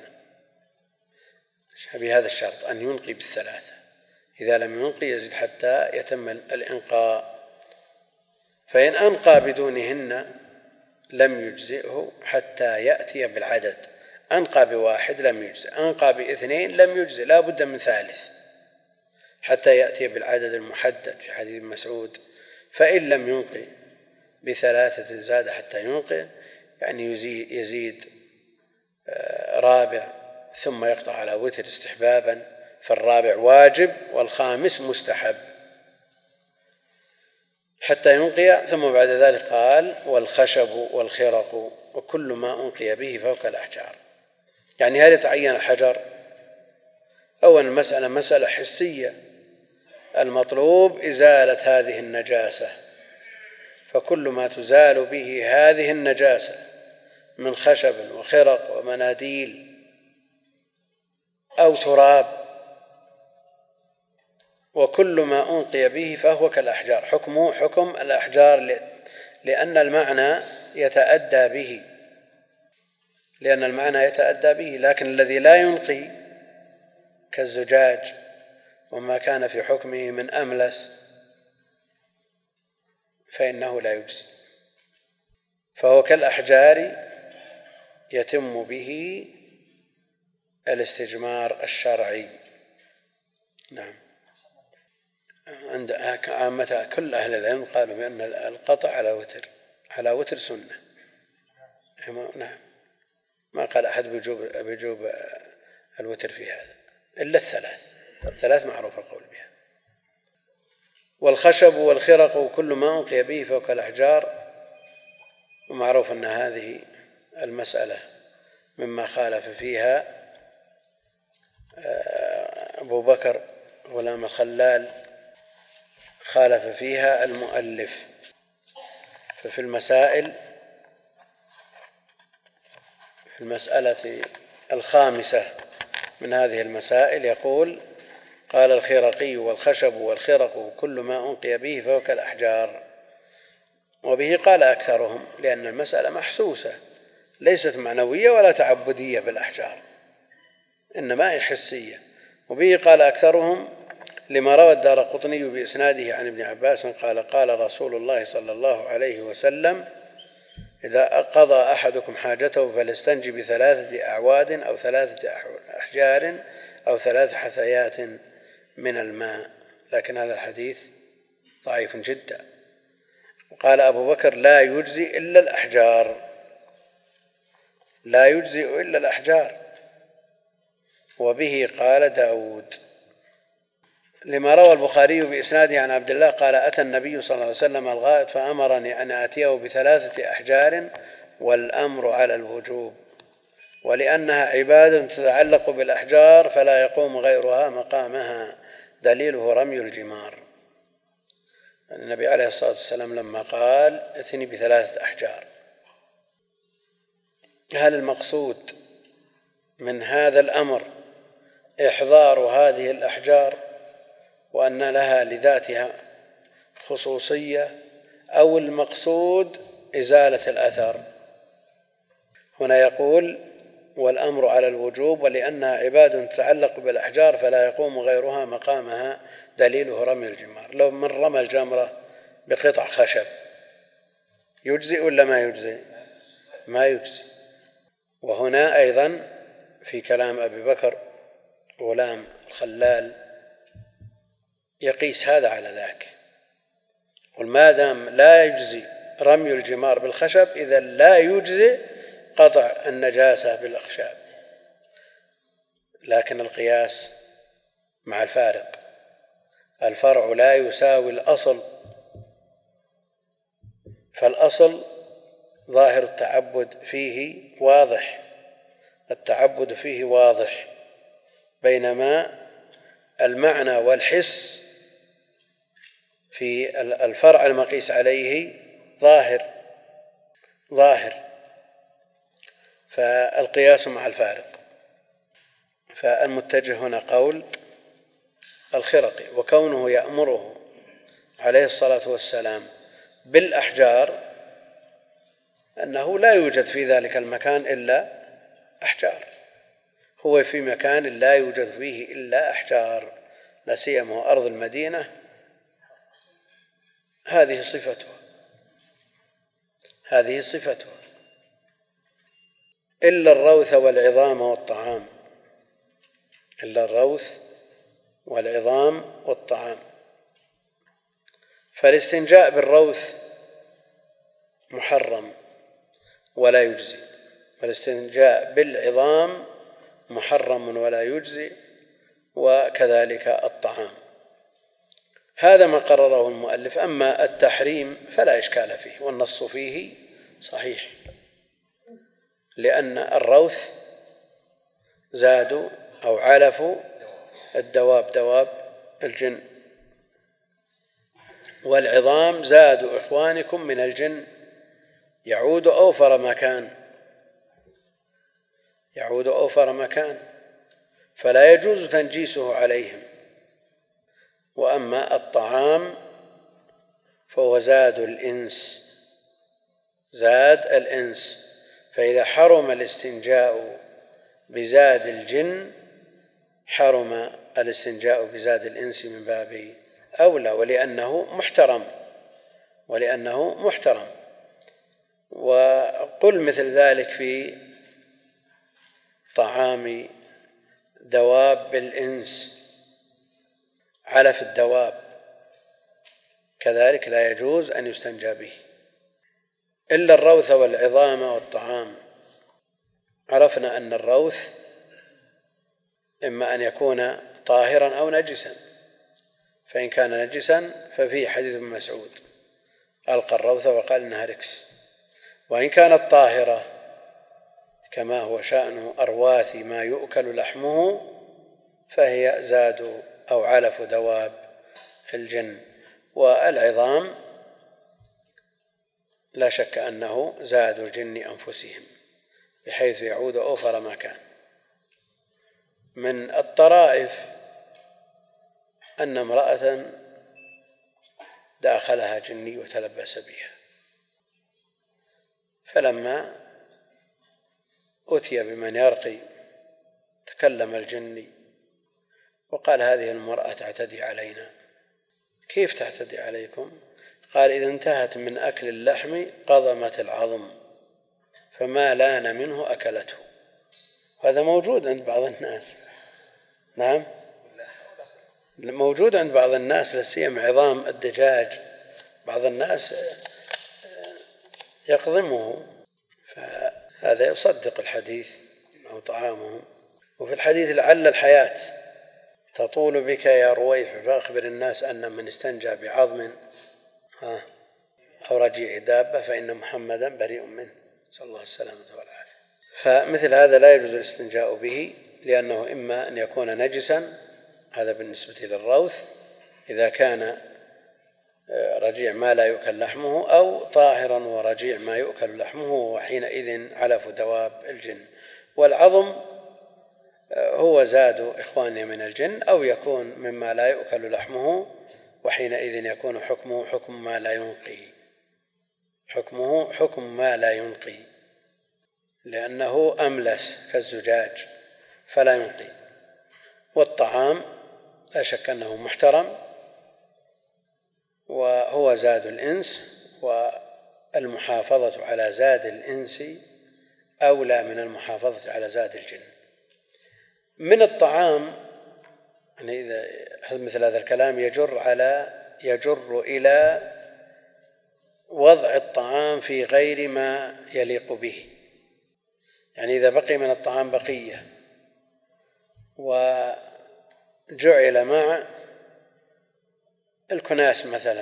بهذا الشرط أن ينقي بالثلاثة، إذا لم ينقي يزيد حتى يتم الإنقاء. فإن أنقى بدونهن لم يجزئه حتى يأتي بالعدد. أنقى بواحد لم يجزئ، أنقى باثنين لم يجزئ، لا بد من ثالث حتى يأتي بالعدد المحدد في حديث مسعود. فإن لم ينقي بثلاثة زاد حتى ينقي، يعني يزيد رابع ثم يقطع على وتر استحبابا، فالرابع واجب والخامس مستحب حتى ينقي. ثم بعد ذلك قال والخشب والخرق وكل ما أنقي به فوق الأحجار. يعني هل يتعين الحجر؟ أولا المسألة مسألة حسية، المطلوب إزالة هذه النجاسة، فكل ما تزال به هذه النجاسة من خشب وخرق ومناديل أو تراب، وكل ما أنقي به فهو كالأحجار، حكمه حكم الأحجار، لأن المعنى يتأدى به لأن المعنى يتأدى به لكن الذي لا ينقي كالزجاج وما كان في حكمه من أملس فإنه لا يجزي، فهو كالأحجار يتم به الاستجمار الشرعي. نعم. عند عامة كل أهل العلم قالوا بأن القطع على وتر على وتر سنة. نعم، ما قال أحد بوجوب بوجوب الوتر في هذا إلا الثلاث، الثلاث معروف القول بها. والخشب والخرق وكل ما أنقي به فوق الأحجار، ومعروف أن هذه المسألة مما خالف فيها أبو بكر غلام الخلال، خالف فيها المؤلف. ففي المسائل في المسألة الخامسة من هذه المسائل يقول قال الخرقي والخشب والخرق كل ما أنقي به فوق الأحجار، وبه قال أكثرهم لأن المسألة محسوسة ليست معنوية ولا تعبدية بالأحجار، إنما هي حسية. وبه قال أكثرهم لما روى الدارقطني بإسناده عن ابن عباس قال قال رسول الله صلى الله عليه وسلم إذا قضى أحدكم حاجته فليستنجي بثلاثة أعواد أو ثلاثة أحجار أو ثلاث حثيات من الماء. لكن هذا الحديث ضعيف جدا. وقال أبو بكر لا يجزي إلا الأحجار، لا يجزي إلا الأحجار. وبه قال داود لما روى البخاري بإسناده عن عبد الله قال أتى النبي صلى الله عليه وسلم الغائط فأمرني أن آتيه بثلاثة أحجار والأمر على الوجوب، ولأنها عبادة تتعلق بالأحجار فلا يقوم غيرها مقامها، دليله رمي الجمار. النبي عليه الصلاة والسلام لما قال ائتني بثلاثة أحجار، هل المقصود من هذا الأمر إحضار هذه الأحجار وأن لها لذاتها خصوصية، أو المقصود إزالة الأثر. هنا يقول والأمر على الوجوب ولأنها عباد تتعلق بالأحجار فلا يقوم غيرها مقامها دليله رمي الجمار. لو من رمى الجمرة بقطع خشب يجزئ ولا ما يجزئ؟ ما يجزئ. وهنا أيضا في كلام أبي بكر غلام الخلال يقيس هذا على ذاك، قل ما دام لا يجزي رمي الجمار بالخشب إذا لا يجزي قطع النجاسة بالأخشاب. لكن القياس مع الفارق، الفرع لا يساوي الأصل، فالأصل ظاهر التعبد فيه واضح، التعبد فيه واضح، بينما المعنى والحس في الفرع المقيس عليه ظاهر ظاهر فالقياس مع الفارق. فالمتجه هنا قول الخرقي، وكونه يأمره عليه الصلاة والسلام بالأحجار أنه لا يوجد في ذلك المكان إلا أحجار، هو في مكان لا يوجد فيه إلا أحجار، لا سيما أرض المدينة، هذه صفته هذه صفته إلا الروث والعظام والطعام، إلا الروث والعظام والطعام. فالاستنجاء بالروث محرم ولا يجزي، والاستنجاء بالعظام محرم ولا يجزي، وكذلك الطعام. هذا ما قرره المؤلف. أما التحريم فلا إشكال فيه، والنص فيه صحيح، لأن الروث زادوا أو علفوا الدواب دواب الجن، والعظام زادوا إخوانكم من الجن، يعود أوفر مكان يعود أوفر مكان فلا يجوز تنجيسه عليهم. وأما الطعام فهو زاد الإنس زاد الإنس فإذا حرم الاستنجاء بزاد الجن حرم الاستنجاء بزاد الإنس من باب أولى، ولأنه محترم ولأنه محترم وقل مثل ذلك في طعام دواب الإنس، علف الدواب كذلك لا يجوز أن يستنجى به. إلا الروث والعظام والطعام. عرفنا أن الروث إما أن يكون طاهرا أو نجسا، فإن كان نجسا ففيه حديث ابن مسعود ألقى الروث وقال إنها ركس، وإن كانت طاهرة كما هو شأنه أرواث ما يؤكل لحمه فهي زاد أو علف دواب الجن. والعظام لا شك أنه زاد الجن أنفسهم بحيث يعود أوفر ما كان. من الطرائف أن امرأة داخلها جني وتلبس بها، فلما أتي بمن يرقي تكلم الجني وقال هذه المرأة تعتدي علينا. كيف تعتدي عليكم؟ قال إذا انتهت من أكل اللحم قضمت العظم فما لان منه أكلته. هذا موجود عند بعض الناس، نعم موجود عند بعض الناس، لا سيما عظام الدجاج بعض الناس يقضمه، فهذا يصدق الحديث أو طعامه. وفي الحديث لعل الحياة تطول بك يا رويف فأخبر الناس أن من استنجى بعظم أو رجيع دابة فإن محمدا بريء منه، صلى الله السلامة والعافية. فمثل هذا لا يجوز الاستنجاء به، لأنه إما أن يكون نجسا، هذا بالنسبة للروث إذا كان رجيع ما لا يؤكل لحمه، أو طاهرا ورجيع ما يؤكل لحمه وحينئذ علف دواب الجن. والعظم هو زاد إخوانه من الجن، أو يكون مما لا يؤكل لحمه وحينئذ يكون حكمه حكم ما لا ينقي. حكمه حكم ما لا ينقي، لأنه أملس كالزجاج فلا ينقي. والطعام لا شك أنه محترم، وهو زاد الإنس، والمحافظة على زاد الإنس أولى من المحافظة على زاد الجن. من الطعام يعني إذا مثل هذا الكلام يجر على يجر إلى وضع الطعام في غير ما يليق به. يعني إذا بقي من الطعام بقية وجعل مع الكناس مثلا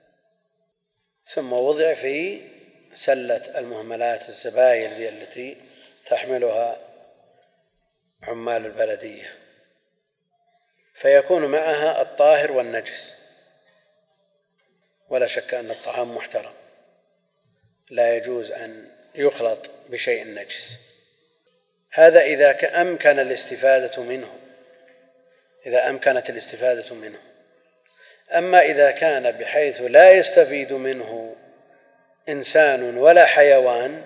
ثم وضع في سلة المهملات الزبايل التي تحملها عمال البلدية، فيكون معها الطاهر والنجس، ولا شك أن الطعام محترم لا يجوز أن يخلط بشيء نجس. هذا إذا أمكن الاستفادة منه إذا أمكنت الاستفادة منه. أما إذا كان بحيث لا يستفيد منه إنسان ولا حيوان،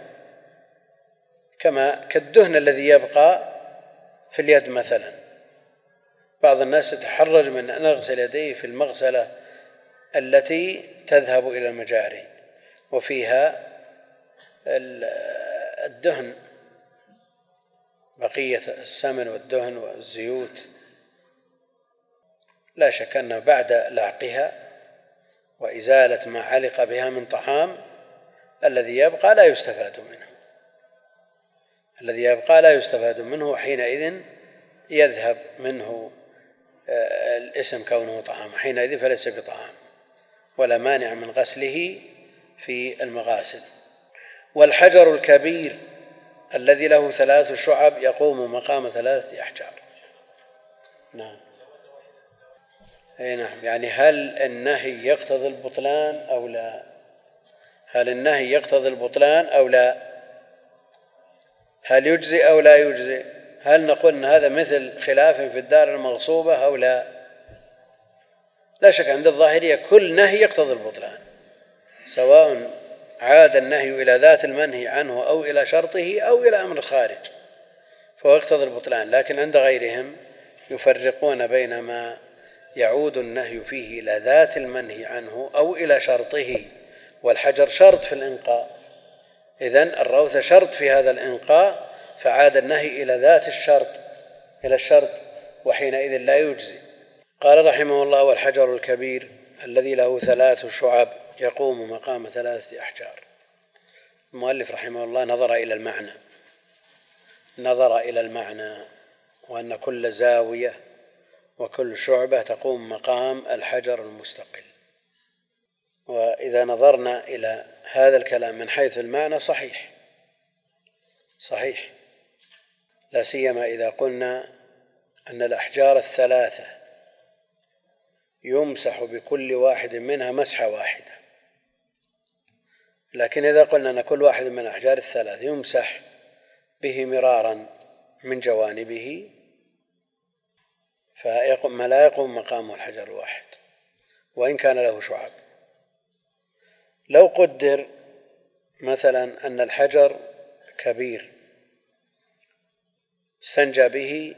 كما كالدهن الذي يبقى في اليد مثلا، بعض الناس يتحرج من أن يغسل يديه في المغسلة التي تذهب إلى المجاري وفيها الدهن، بقية السمن والدهن والزيوت، لا شك أنه بعد لعقها وإزالة ما علق بها من طعام الذي يبقى لا يستفاد منه الذي يبقى لا يستفاد منه حينئذ يذهب منه الاسم كونه طعام، حينئذ فليس بطعام، ولا مانع من غسله في المغاسل. والحجر الكبير الذي له ثلاث شعب يقوم مقام ثلاثة أحجار. نعم. أي نعم. يعني هل النهي يقتضي البطلان أو لا؟ هل النهي يقتضي البطلان أو لا؟ هل يجزي أو لا يجزي؟ هل نقول أن هذا مثل خلاف في الدار المغصوبة أو لا؟ لا شك عند الظاهرية كل نهي يقتضي البطلان، سواء عاد النهي إلى ذات المنهي عنه أو إلى شرطه أو إلى أمر خارج فهو يقتضي البطلان. لكن عند غيرهم يفرقون بين ما يعود النهي فيه إلى ذات المنهي عنه أو إلى شرطه، والحجر شرط في الإنقاء، إذن الروث شرط في هذا الإنقاء، فعاد النهي إلى ذات الشرط إلى الشرط وحينئذ لا يجزي. قال رحمه الله: والحجر الكبير الذي له ثلاث شعب يقوم مقام ثلاثة أحجار. المؤلف رحمه الله نظر إلى المعنى نظر إلى المعنى وأن كل زاوية وكل شعبة تقوم مقام الحجر المستقل. وإذا نظرنا إلى هذا الكلام من حيث المعنى صحيح صحيح لا سيما إذا قلنا أن الأحجار الثلاثة يمسح بكل واحد منها مسحة واحدة. لكن إذا قلنا أن كل واحد من الأحجار الثلاث يمسح به مرارا من جوانبه فما لا يقوم مقام الحجر الواحد وإن كان له شعب. لو قدر مثلا أن الحجر كبير استنجى به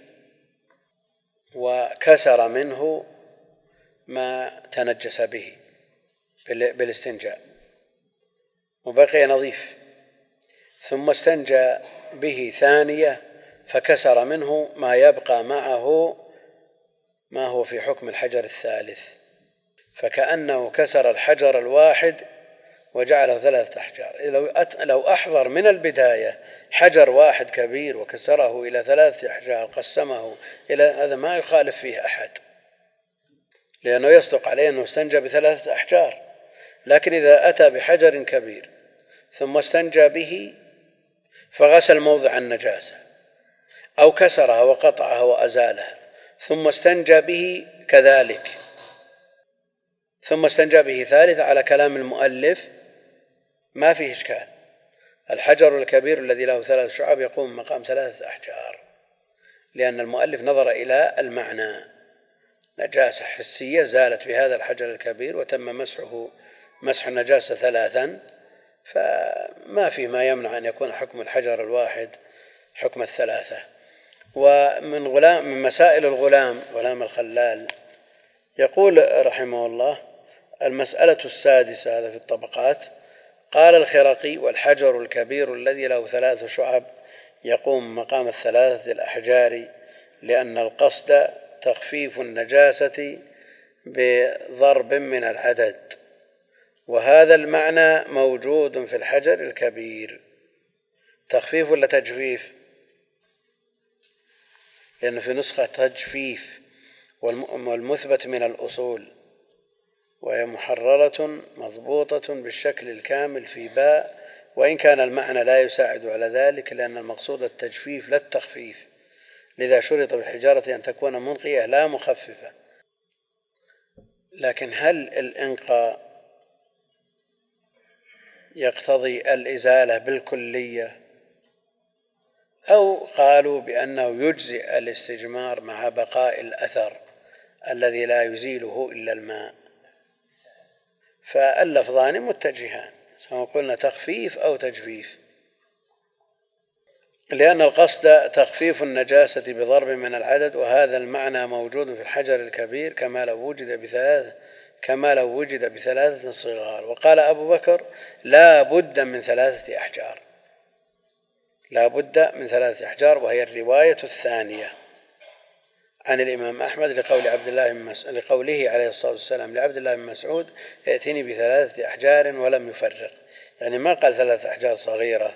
وكسر منه ما تنجس به بالاستنجاء وبقي نظيف، ثم استنجى به ثانية فكسر منه ما يبقى معه ما هو في حكم الحجر الثالث، فكأنه كسر الحجر الواحد وجعله ثلاثة أحجار. لو أحضر من البداية حجر واحد كبير وكسره إلى ثلاثة أحجار قسمه إلى هذا ما يخالف فيه أحد، لأنه يصدق عليه أنه استنجى بثلاثة أحجار. لكن إذا أتى بحجر كبير ثم استنجى به فغسل موضع النجاسة أو كسرها وقطعها وأزالها ثم استنجى به كذلك ثم استنجى به ثالث، على كلام المؤلف ما فيه إشكال. الحجر الكبير الذي له ثلاث شعب يقوم مقام ثلاثة أحجار، لأن المؤلف نظر إلى المعنى، نجاسة حسية زالت بهذا الحجر الكبير وتم مسحه مسح النجاسة ثلاثا فما في ما يمنع أن يكون حكم الحجر الواحد حكم الثلاثة. ومن غلام من مسائل الغلام غلام الخلال يقول رحمه الله: المسألة السادسة هذا في الطبقات. قال الخرقي: والحجر الكبير الذي له ثلاث شعب يقوم مقام الثلاثة الأحجار، لأن القصد تخفيف النجاسة بضرب من العدد، وهذا المعنى موجود في الحجر الكبير. تخفيف ولا تجفيف؟ لأن في نسخة تجفيف، والمثبت من الأصول، وهي محررة مضبوطة بالشكل الكامل في باء، وإن كان المعنى لا يساعد على ذلك، لأن المقصود التجفيف لا التخفيف، لذا شرط بالحجارة أن تكون منقية لا مخففة. لكن هل الإنقاء يقتضي الإزالة بالكلية، أو قالوا بأنه يجزئ الاستجمار مع بقاء الأثر الذي لا يزيله إلا الماء؟ فاللفظان متجهان، سواء قلنا تخفيف أو تجفيف، لأن القصد تخفيف النجاسة بضرب من العدد، وهذا المعنى موجود في الحجر الكبير كما لو وجد بثلاثة كما لو وجد بثلاثة صغار. وقال أبو بكر: لا بد من ثلاثة أحجار، لا بد من ثلاثة أحجار، وهي الرواية الثانية عن الإمام أحمد لقول عبد الله بن مسعود لقوله عليه الصلاة والسلام لعبد الله بن مسعود: ائتني بثلاثة أحجار، ولم يفرق، يعني ما قال ثلاثة أحجار صغيرة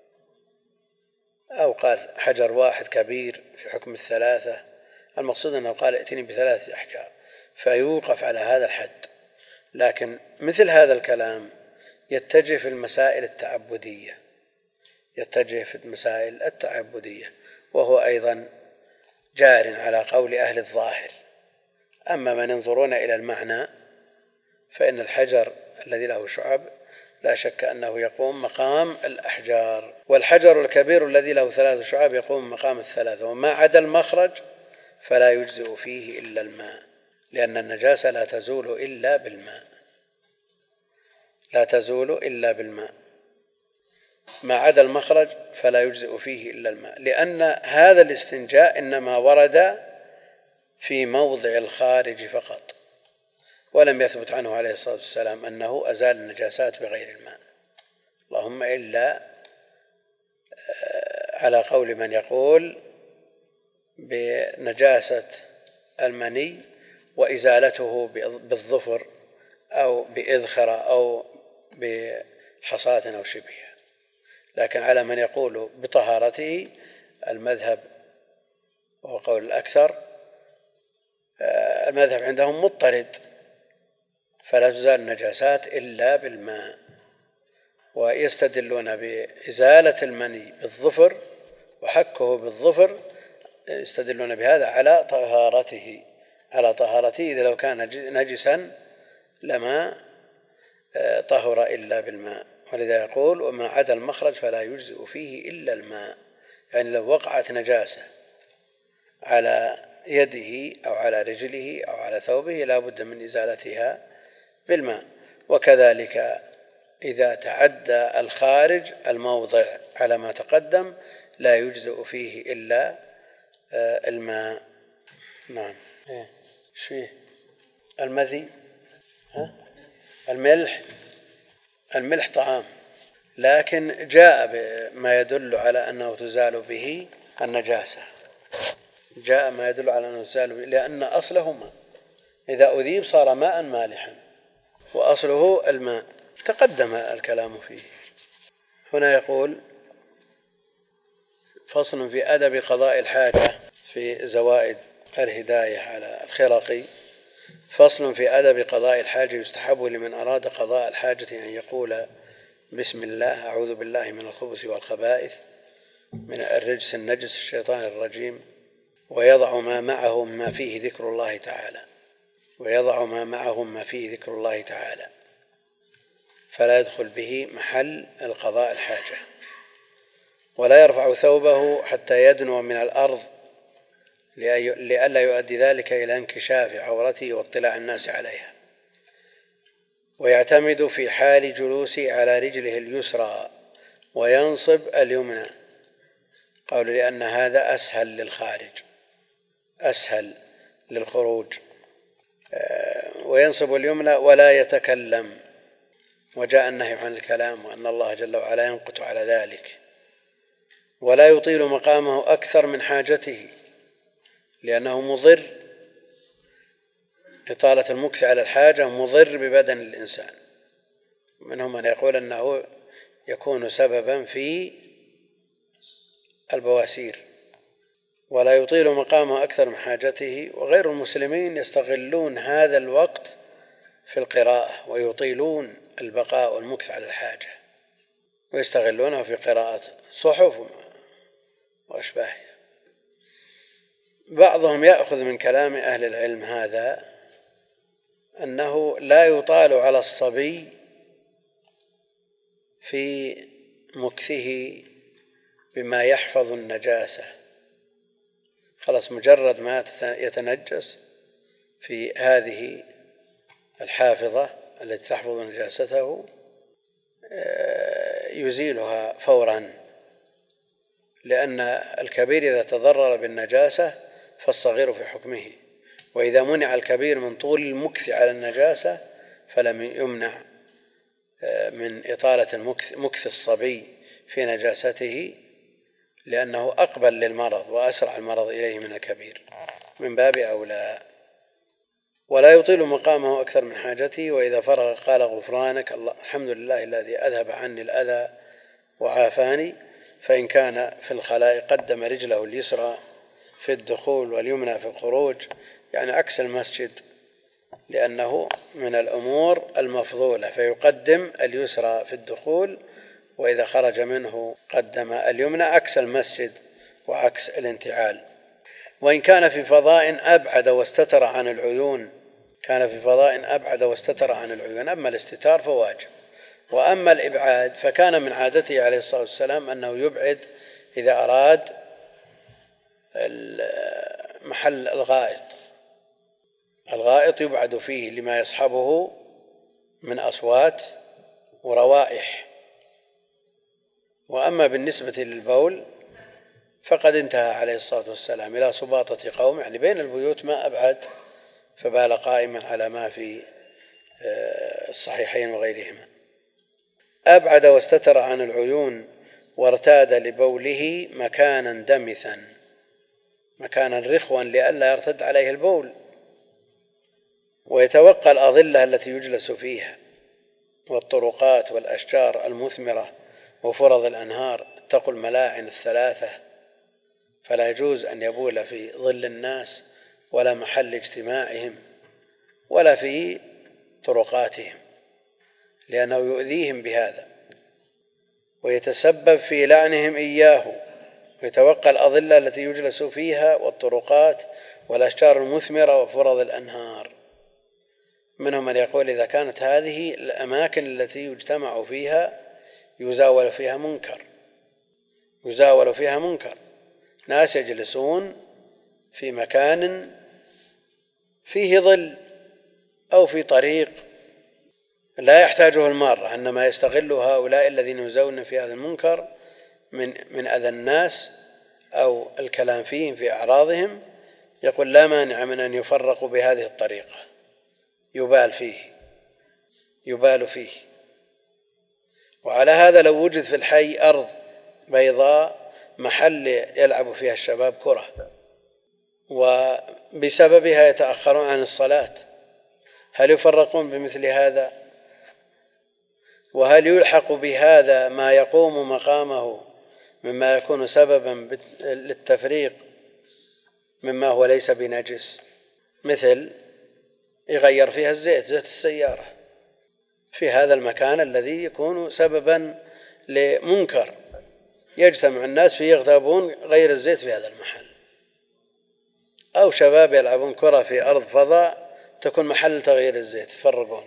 أو قال حجر واحد كبير في حكم الثلاثة، المقصود أنه قال: ائتني بثلاثة أحجار، فيوقف على هذا الحد. لكن مثل هذا الكلام يتجه في المسائل التعبدية يتجه في المسائل التعبدية وهو أيضا جار على قول أهل الظاهر. أما من ينظرون إلى المعنى فإن الحجر الذي له شعب لا شك أنه يقوم مقام الأحجار، والحجر الكبير الذي له ثلاث شعب يقوم مقام الثلاثة، وما عدا المخرج فلا يجزئ فيه إلا الماء، لأن النجاسة لا تزول إلا بالماء لا تزول إلا بالماء ما عدا المخرج فلا يجزئ فيه إلا الماء، لأن هذا الاستنجاء إنما ورد في موضع الخارج فقط، ولم يثبت عنه عليه الصلاة والسلام أنه أزال النجاسات بغير الماء، اللهم إلا على قول من يقول بنجاسة المني وإزالته بالظفر أو بإذخرة أو بحصاة أو شبهها. لكن على من يقول بطهارته المذهب وهو قول الأكثر، المذهب عندهم مضطرد، فلا تزال النجاسات إلا بالماء، ويستدلون بإزالة المني بالظفر وحكه بالظفر، يستدلون بهذا على طهارته على طهارته إذا لو كان نجسا لما طهر إلا بالماء. ولذا يقول: وما عدا المخرج فلا يجزئ فيه إلا الماء، يعني لو وقعت نجاسة على يده أو على رجله أو على ثوبه لا بد من إزالتها بالماء. وكذلك إذا تعدى الخارج الموضع على ما تقدم لا يجزئ فيه إلا الماء. نعم. ايش فيه؟ المذي، ها؟ الملح الملح طعام، لكن جاء بما يدل على أنه تزال به النجاسة جاء ما يدل على أنه تزال به، لأن أصله ماء، إذا أذيب صار ماء مالحا، وأصله الماء، تقدم الكلام فيه. هنا يقول: فصل في أدب قضاء الحاجة في زوائد الهداية على الخرقي. فصل في أدب قضاء الحاجة: يستحب لمن أراد قضاء الحاجة أن يقول: بسم الله، أعوذ بالله من الخبث والخبائث، من الرجس النجس الشيطان الرجيم، ويضع ما معه ما فيه ذكر الله تعالى ويضع ما معه ما فيه ذكر الله تعالى فلا يدخل به محل القضاء الحاجة، ولا يرفع ثوبه حتى يدنو من الأرض لئلا يؤدي ذلك إلى انكشاف عورته واطلاع الناس عليها، ويعتمد في حال جلوسه على رجله اليسرى وينصب اليمنى. قالوا لأن هذا أسهل للخارج، أسهل للخروج. وينصب اليمنى ولا يتكلم، وجاء النهي عن الكلام وأن الله جل وعلا ينقت على ذلك. ولا يطيل مقامه أكثر من حاجته لأنه مضر، إطالة المكث على الحاجة مضر ببدن الإنسان. منهم من يقول أنه يكون سببا في البواسير. ولا يطيل مقامه أكثر من حاجته. وغير المسلمين يستغلون هذا الوقت في القراءة ويطيلون البقاء والمكث على الحاجة، ويستغلونه في قراءة صحف وأشباهه. بعضهم يأخذ من كلام أهل العلم هذا أنه لا يطال على الصبي في مكثه بما يحفظ النجاسة، خلاص مجرد ما يتنجس في هذه الحافظة التي تحفظ نجاسته يزيلها فورا، لأن الكبير إذا تضرر بالنجاسة فالصغير في حكمه. وإذا منع الكبير من طول المكث على النجاسة فلم يمنع من إطالة المكث مكث الصبي في نجاسته، لأنه أقبل للمرض وأسرع المرض إليه من الكبير، من باب أولى. ولا يطيل مقامه أكثر من حاجته. وإذا فرغ قال غفرانك الله الحمد لله الذي أذهب عني الأذى وعافاني. فإن كان في الخلاء قدم رجله اليسرى في الدخول واليمنى في الخروج، يعني عكس المسجد، لأنه من الأمور المفضولة، فيقدم اليسرى في الدخول، وإذا خرج منه قدم اليمنى، عكس المسجد وعكس الانتعال. وإن كان في فضاء أبعد واستتر عن العيون، كان في فضاء أبعد واستتر عن العيون. أما الاستتار فواجب، وأما الإبعاد فكان من عادته عليه الصلاة والسلام أنه يبعد إذا أراد محل الغائط. الغائط يبعد فيه لما يصحبه من أصوات وروائح. وأما بالنسبة للبول فقد انتهى عليه الصلاة والسلام إلى سباطة قوم، يعني بين البيوت ما أبعد، فبال قائما على ما في الصحيحين وغيرهما. أبعد واستتر عن العيون وارتاد لبوله مكانا دمثا، مكانا رخوا لئلا يرتد عليه البول. ويتوقى الأظلة التي يجلس فيها والطرقات والأشجار المثمرة وفرض الأنهار. اتقوا الملاعن الثلاثة، فلا يجوز أن يبول في ظل الناس ولا محل اجتماعهم ولا في طرقاتهم، لأنه يؤذيهم بهذا ويتسبب في لعنهم إياه. ويتوقى الأظلة التي يجلس فيها والطرقات والأشجار المثمرة وفرض الأنهار. منهم من يقول إذا كانت هذه الأماكن التي يجتمع فيها يزاول فيها منكر، يزاول فيها منكر ناس يجلسون في مكان فيه ظل أو في طريق لا يحتاجه المارة، إنما يستغل هؤلاء الذين يزاولون في هذا المنكر من من أذى الناس أو الكلام فيهم في أعراضهم. يقول لا مانع من أن يفرقوا بهذه الطريقة، يبال فيه يبال فيه. وعلى هذا لو وجد في الحي أرض بيضاء محل يلعب فيها الشباب كرة وبسببها يتأخرون عن الصلاة، هل يفرقون بمثل هذا؟ وهل يلحق بهذا ما يقوم مقامه مما يكون سببا للتفريق مما هو ليس بنجس، مثل يغير فيها الزيت زيت السيارة في هذا المكان الذي يكون سببا لمنكر يجتمع الناس فيه يغتابون غير الزيت في هذا المحل، أو شباب يلعبون كرة في أرض فضاء تكون محل تغيير الزيت يفرقون.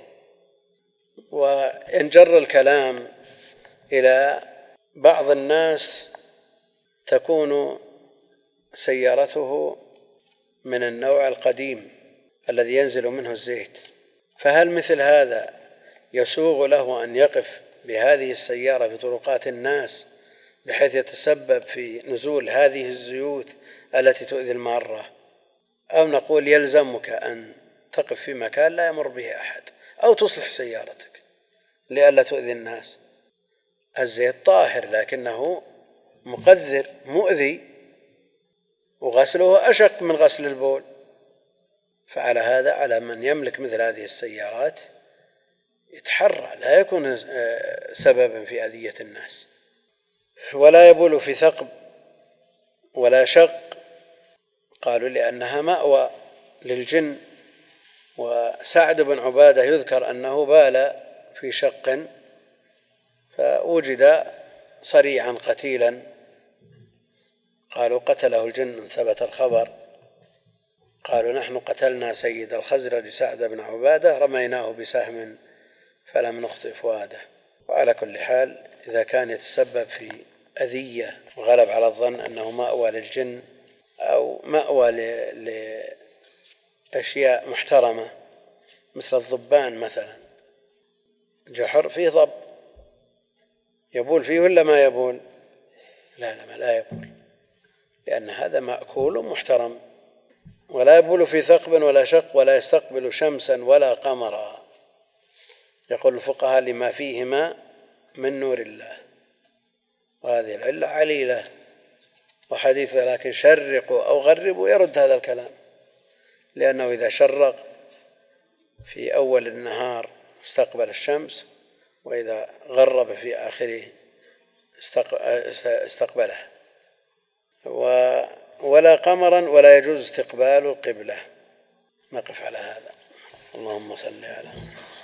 وينجر الكلام إلى بعض الناس تكون سيارته من النوع القديم الذي ينزل منه الزيت، فهل مثل هذا يسوغ له أن يقف بهذه السيارة في طرقات الناس بحيث يتسبب في نزول هذه الزيوت التي تؤذي المارة، أو نقول يلزمك أن تقف في مكان لا يمر به أحد، أو تصلح سيارتك لئلا تؤذي الناس. الزيت طاهر لكنه مقذر مؤذي، وغسله أشق من غسل البول، فعلى هذا على من يملك مثل هذه السيارات يتحرى لا يكون سببا في أذية الناس. ولا يبول في ثقب ولا شق، قالوا لأنها مأوى للجن. وسعد بن عبادة يذكر أنه بال في شق فوجد صريعا قتيلا، قالوا قتله الجن، ثبت الخبر. قالوا نحن قتلنا سيد الخزرج سعد بن عبادة، رميناه بسهم فلم نخطئ فؤاده. وعلى كل حال إذا كان يتسبب في أذية وغلب على الظن أنه مأوى للجن أو مأوى لأشياء محترمة مثل الضبان مثلا، جحر فيه ضب يبول فيه ولا ما يبول؟ لا لا لا يبول، لأن هذا مأكول محترم. ولا يبول في ثقب ولا شق ولا يستقبل شمسا ولا قمرا، يقول الفقهاء لما فيهما من نور الله، وهذه العلة عليلة. وحديث لكن شرقوا أو غربوا يرد هذا الكلام، لأنه إذا شرق في أول النهار استقبل الشمس، وإذا غرب في آخره استقبله. ولا قمرا ولا يجوز استقبال القبلة. نقف على هذا. اللهم صل على